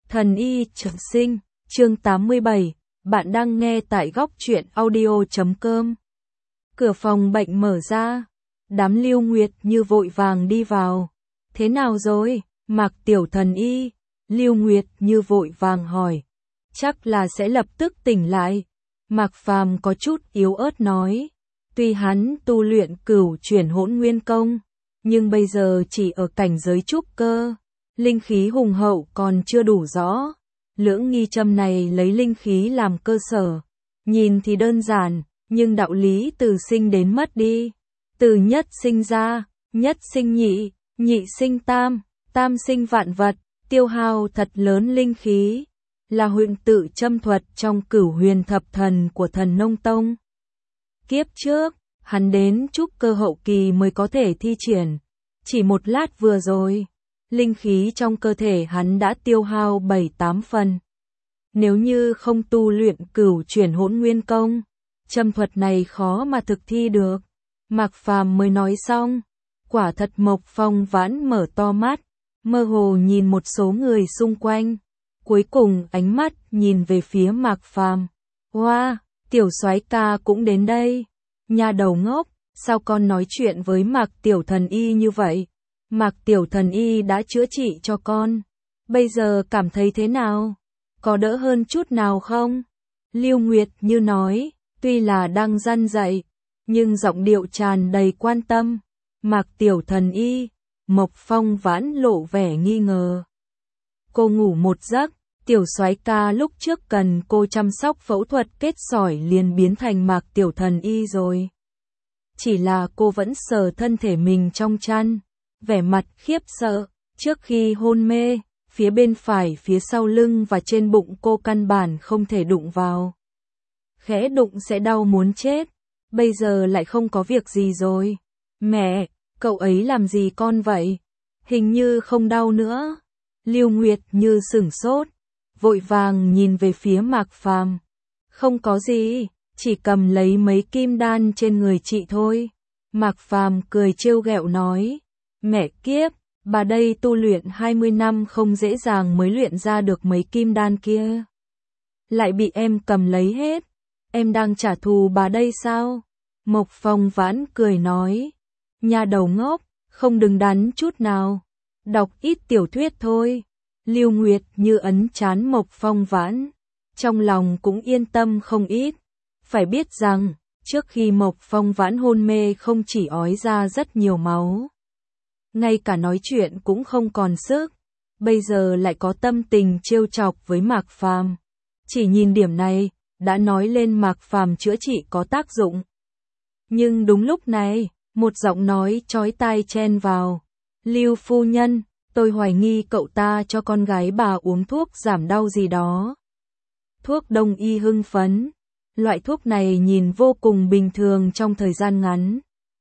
Thần y trường sinh, chương 87, bạn đang nghe tại góc truyện audio.com. Cửa phòng bệnh mở ra, đám Lưu Nguyệt Như vội vàng đi vào. Thế nào rồi, Mạc tiểu thần y? Lưu Nguyệt Như vội vàng hỏi. Chắc là sẽ lập tức tỉnh lại. Mạc Phàm có chút yếu ớt nói. Tuy hắn tu luyện cửu chuyển hỗn nguyên công, nhưng bây giờ chỉ ở cảnh giới trúc cơ. Linh khí hùng hậu còn chưa đủ rõ. Lưỡng nghi châm này lấy linh khí làm cơ sở. Nhìn thì đơn giản, nhưng đạo lý từ sinh đến mất đi. Từ nhất sinh ra, nhất sinh nhị, nhị sinh tam, tam sinh vạn vật, tiêu hao thật lớn linh khí. Là huyền tự châm thuật trong cửu huyền thập thần của Thần Nông Tông. Kiếp trước, hắn đến trúc cơ hậu kỳ mới có thể thi triển. Chỉ một lát vừa rồi, linh khí trong cơ thể hắn đã tiêu hao 7-8 phần. Nếu như không tu luyện cửu chuyển hỗn nguyên công, châm thuật này khó mà thực thi được. Mạc Phàm mới nói xong, quả thật Mộc Phong Vãn mở to mắt, mơ hồ nhìn một số người xung quanh. Cuối cùng ánh mắt nhìn về phía Mạc Phàm. Wow, tiểu soái ca cũng đến đây. Nhà đầu ngốc, sao con nói chuyện với Mạc tiểu thần y như vậy? Mạc tiểu thần y đã chữa trị cho con. Bây giờ cảm thấy thế nào? Có đỡ hơn chút nào không? Lưu Nguyệt Như nói, tuy là đang răn dạy, nhưng giọng điệu tràn đầy quan tâm. Mạc tiểu thần y, Mộc Phong Vãn lộ vẻ nghi ngờ. Cô ngủ một giấc, tiểu soái ca lúc trước cần cô chăm sóc phẫu thuật kết sỏi liền biến thành Mạc tiểu thần y rồi. Chỉ là cô vẫn sờ thân thể mình trong chăn, vẻ mặt khiếp sợ. Trước khi hôn mê, phía bên phải, phía sau lưng và trên bụng cô căn bản không thể đụng vào. Khẽ đụng sẽ đau muốn chết. Bây giờ lại không có việc gì rồi. Mẹ, cậu ấy làm gì con vậy? Hình như không đau nữa. Lưu Nguyệt Như sửng sốt, vội vàng nhìn về phía Mạc Phàm. Không có gì, chỉ cầm lấy mấy kim đan trên người chị thôi. Mạc Phàm cười trêu ghẹo nói. Mẹ kiếp, bà đây tu luyện 20 năm không dễ dàng mới luyện ra được mấy kim đan kia. Lại bị em cầm lấy hết. Em đang trả thù bà đây sao? Mộc Phong Vãn cười nói. Nhà đầu ngốc, không đứng đắn chút nào. Đọc ít tiểu thuyết thôi. Lưu Nguyệt Như ấn trán Mộc Phong Vãn. Trong lòng cũng yên tâm không ít. Phải biết rằng, trước khi Mộc Phong Vãn hôn mê không chỉ ói ra rất nhiều máu. Ngay cả nói chuyện cũng không còn sức. Bây giờ lại có tâm tình trêu chọc với Mạc Phàm. Chỉ nhìn điểm này, đã nói lên Mạc Phàm chữa trị có tác dụng. Nhưng đúng lúc này, một giọng nói chói tai chen vào. Lưu phu nhân, tôi hoài nghi cậu ta cho con gái bà uống thuốc giảm đau gì đó. Thuốc đông y hưng phấn. Loại thuốc này nhìn vô cùng bình thường trong thời gian ngắn.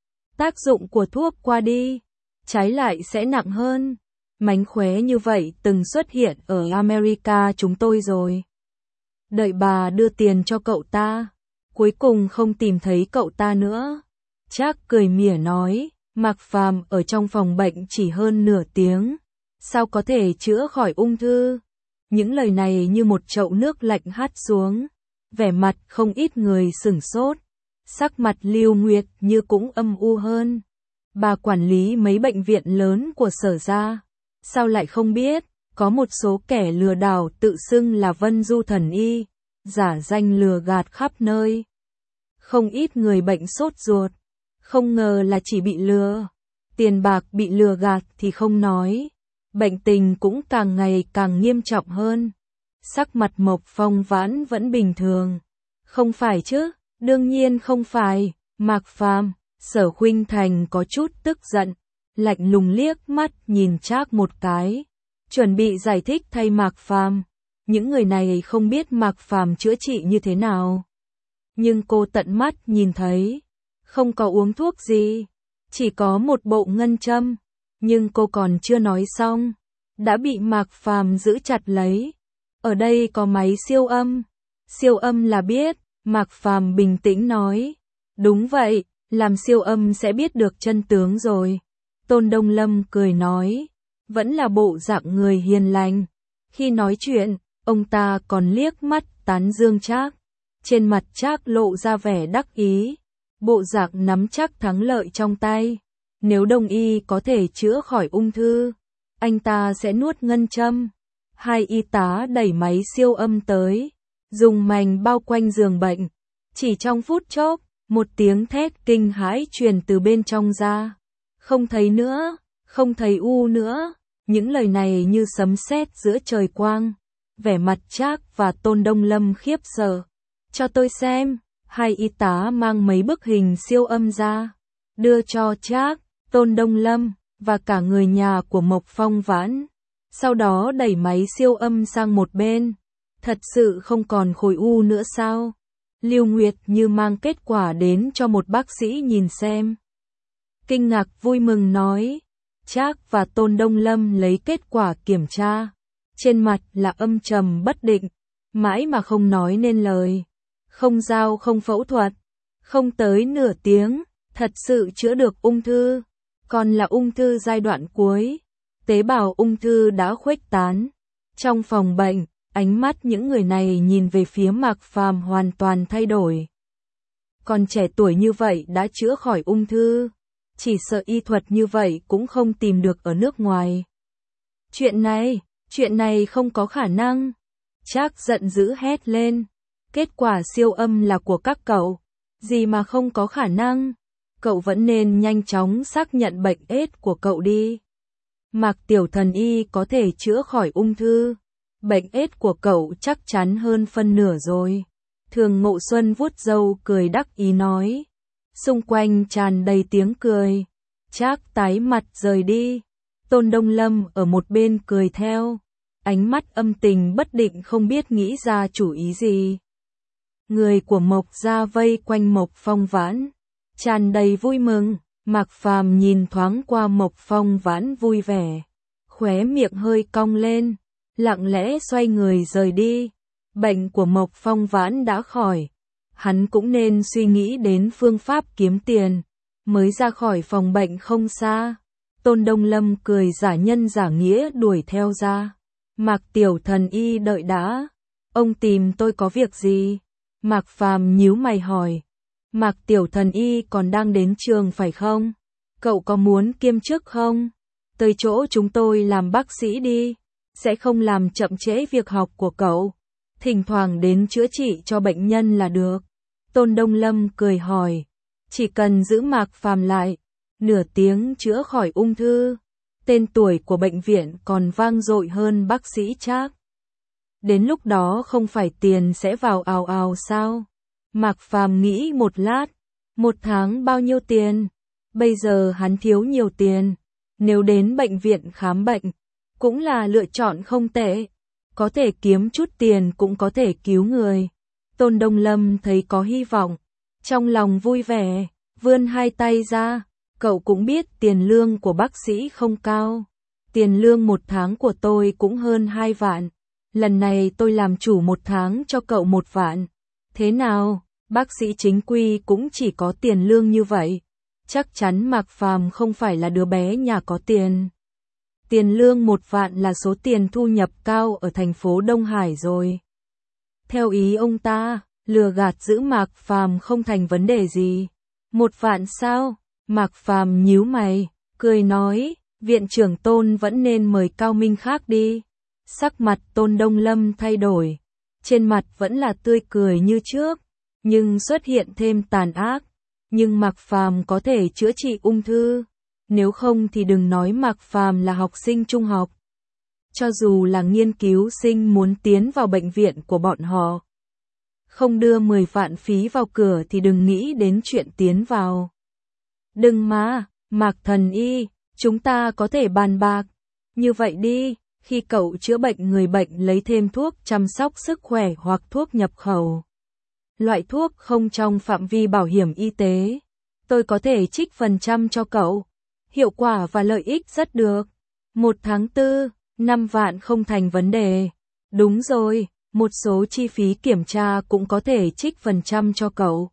Tác dụng của thuốc qua đi, trái lại sẽ nặng hơn. Mánh khóe như vậy từng xuất hiện ở America chúng tôi rồi. Đợi bà đưa tiền cho cậu ta, cuối cùng không tìm thấy cậu ta nữa. Trác cười mỉa nói, Mạc Phàm ở trong phòng bệnh chỉ hơn nửa tiếng, sao có thể chữa khỏi ung thư? Những lời này như một chậu nước lạnh hắt xuống, vẻ mặt không ít người sửng sốt, sắc mặt Lưu Nguyệt Như cũng âm u hơn. Bà quản lý mấy bệnh viện lớn của Sở gia, sao lại không biết? Có một số kẻ lừa đảo tự xưng là Vân Du thần y, giả danh lừa gạt khắp nơi. Không ít người bệnh sốt ruột, không ngờ là chỉ bị lừa. Tiền bạc bị lừa gạt thì không nói, bệnh tình cũng càng ngày càng nghiêm trọng hơn. Sắc mặt Mộc Phong Vãn vẫn bình thường. Không phải chứ, đương nhiên không phải. Mạc Phàm, Sở Khuynh Thành có chút tức giận, lạnh lùng liếc mắt nhìn Trác một cái. Chuẩn bị giải thích thay Mạc Phàm. Những người này không biết Mạc Phàm chữa trị như thế nào. Nhưng cô tận mắt nhìn thấy, không có uống thuốc gì, chỉ có một bộ ngân châm. Nhưng cô còn chưa nói xong, đã bị Mạc Phàm giữ chặt lấy. Ở đây có máy siêu âm. Siêu âm là biết, Mạc Phàm bình tĩnh nói. Đúng vậy, làm siêu âm sẽ biết được chân tướng rồi. Tôn Đông Lâm cười nói. Vẫn là bộ dạng người hiền lành. Khi nói chuyện, ông ta còn liếc mắt tán dương Trác. Trên mặt Trác lộ ra vẻ đắc ý, bộ dạng nắm chắc thắng lợi trong tay. Nếu Đông y có thể chữa khỏi ung thư, anh ta sẽ nuốt ngân châm. Hai y tá đẩy máy siêu âm tới, dùng mảnh bao quanh giường bệnh. Chỉ trong phút chốc, một tiếng thét kinh hãi truyền từ bên trong ra. Không thấy nữa, không thấy u nữa. Những lời này như sấm sét giữa trời quang. Vẻ mặt Trác và Tôn Đông Lâm khiếp sợ. Cho tôi xem. Hai y tá mang mấy bức hình siêu âm ra, đưa cho Trác, Tôn Đông Lâm và cả người nhà của Mộc Phong Vãn. Sau đó đẩy máy siêu âm sang một bên. Thật sự không còn khối u nữa sao? Lưu Nguyệt Như mang kết quả đến cho một bác sĩ nhìn xem. Kinh ngạc vui mừng nói. Trác và Tôn Đông Lâm lấy kết quả kiểm tra. Trên mặt là âm trầm bất định, mãi mà không nói nên lời. Không dao không phẫu thuật, không tới nửa tiếng, thật sự chữa được ung thư. Còn là ung thư giai đoạn cuối. Tế bào ung thư đã khuếch tán. Trong phòng bệnh, ánh mắt những người này nhìn về phía Mạc Phàm hoàn toàn thay đổi. Còn trẻ tuổi như vậy đã chữa khỏi ung thư, chỉ sợ y thuật như vậy cũng không tìm được ở nước ngoài. Chuyện này không có khả năng. Trác giận dữ hét lên. Kết quả siêu âm là của các cậu, gì mà không có khả năng. Cậu vẫn nên nhanh chóng xác nhận bệnh AIDS của cậu đi. Mạc Tiểu Thần y có thể chữa khỏi ung thư. Bệnh AIDS của cậu chắc chắn hơn phân nửa rồi. Thường Ngộ Xuân vuốt râu cười đắc ý nói. Xung quanh tràn đầy tiếng cười. Trác tái mặt rời đi. Tôn Đông Lâm ở một bên cười theo. Ánh mắt âm tình bất định không biết nghĩ ra chủ ý gì. Người của Mộc gia vây quanh Mộc Phong Vãn, tràn đầy vui mừng. Mạc Phàm nhìn thoáng qua Mộc Phong Vãn vui vẻ, khóe miệng hơi cong lên, lặng lẽ xoay người rời đi. Bệnh của Mộc Phong Vãn đã khỏi, hắn cũng nên suy nghĩ đến phương pháp kiếm tiền. Mới ra khỏi phòng bệnh không xa, Tôn Đông Lâm cười giả nhân giả nghĩa đuổi theo ra. Mạc Tiểu Thần y đợi đã, ông tìm tôi có việc gì? Mạc Phàm nhíu mày hỏi. Mạc Tiểu Thần y còn đang đến trường phải không? Cậu có muốn kiêm chức không? Tới chỗ chúng tôi làm bác sĩ đi, sẽ không làm chậm trễ việc học của cậu. Thỉnh thoảng đến chữa trị cho bệnh nhân là được. Tôn Đông Lâm cười hỏi. Chỉ cần giữ Mạc Phàm lại, nửa tiếng chữa khỏi ung thư. Tên tuổi của bệnh viện còn vang dội hơn bác sĩ Trác. Đến lúc đó không phải tiền sẽ vào ào ào sao? Mạc Phàm nghĩ một lát. Một tháng bao nhiêu tiền? Bây giờ hắn thiếu nhiều tiền. Nếu đến bệnh viện khám bệnh, cũng là lựa chọn không tệ. Có thể kiếm chút tiền cũng có thể cứu người. Tôn Đông Lâm thấy có hy vọng. Trong lòng vui vẻ, vươn hai tay ra. Cậu cũng biết tiền lương của bác sĩ không cao. Tiền lương một tháng của tôi cũng hơn 2 vạn. Lần này tôi làm chủ một tháng cho cậu 1 vạn. Thế nào, bác sĩ chính quy cũng chỉ có tiền lương như vậy. Chắc chắn Mạc Phàm không phải là đứa bé nhà có tiền. Tiền lương 1 vạn là số tiền thu nhập cao ở thành phố Đông Hải rồi. Theo ý ông ta, lừa gạt giữ Mạc Phàm không thành vấn đề gì. 1 vạn sao? Mạc Phàm nhíu mày, cười nói, viện trưởng Tôn vẫn nên mời cao minh khác đi. Sắc mặt Tôn Đông Lâm thay đổi, trên mặt vẫn là tươi cười như trước, nhưng xuất hiện thêm tàn ác. Nhưng Mạc Phàm có thể chữa trị ung thư, nếu không thì đừng nói Mạc Phàm là học sinh trung học. Cho dù là nghiên cứu sinh muốn tiến vào bệnh viện của bọn họ, không đưa 10 vạn phí vào cửa thì đừng nghĩ đến chuyện tiến vào. Đừng mà, Mạc Thần y, chúng ta có thể bàn bạc. Như vậy đi, khi cậu chữa bệnh người bệnh lấy thêm thuốc chăm sóc sức khỏe hoặc thuốc nhập khẩu. Loại thuốc không trong phạm vi bảo hiểm y tế, tôi có thể trích phần trăm cho cậu. Hiệu quả và lợi ích rất được. 1 tháng 4, 5 vạn không thành vấn đề. Đúng rồi, một số chi phí kiểm tra cũng có thể trích phần trăm cho cậu.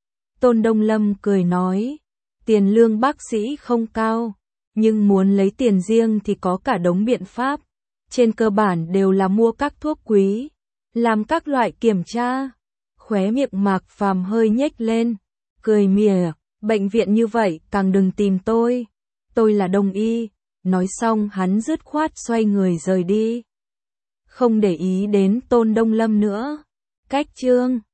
Tôn Đông Lâm cười nói, tiền lương bác sĩ không cao, nhưng muốn lấy tiền riêng thì có cả đống biện pháp. trên cơ bản đều là mua các thuốc quý, làm các loại kiểm tra. Khóe miệng Mạc Phàm hơi nhếch lên, cười mỉa, bệnh viện như vậy càng đừng tìm tôi là đông y. Nói xong hắn dứt khoát xoay người rời đi. Không để ý đến Tôn Đông Lâm nữa. Cách chương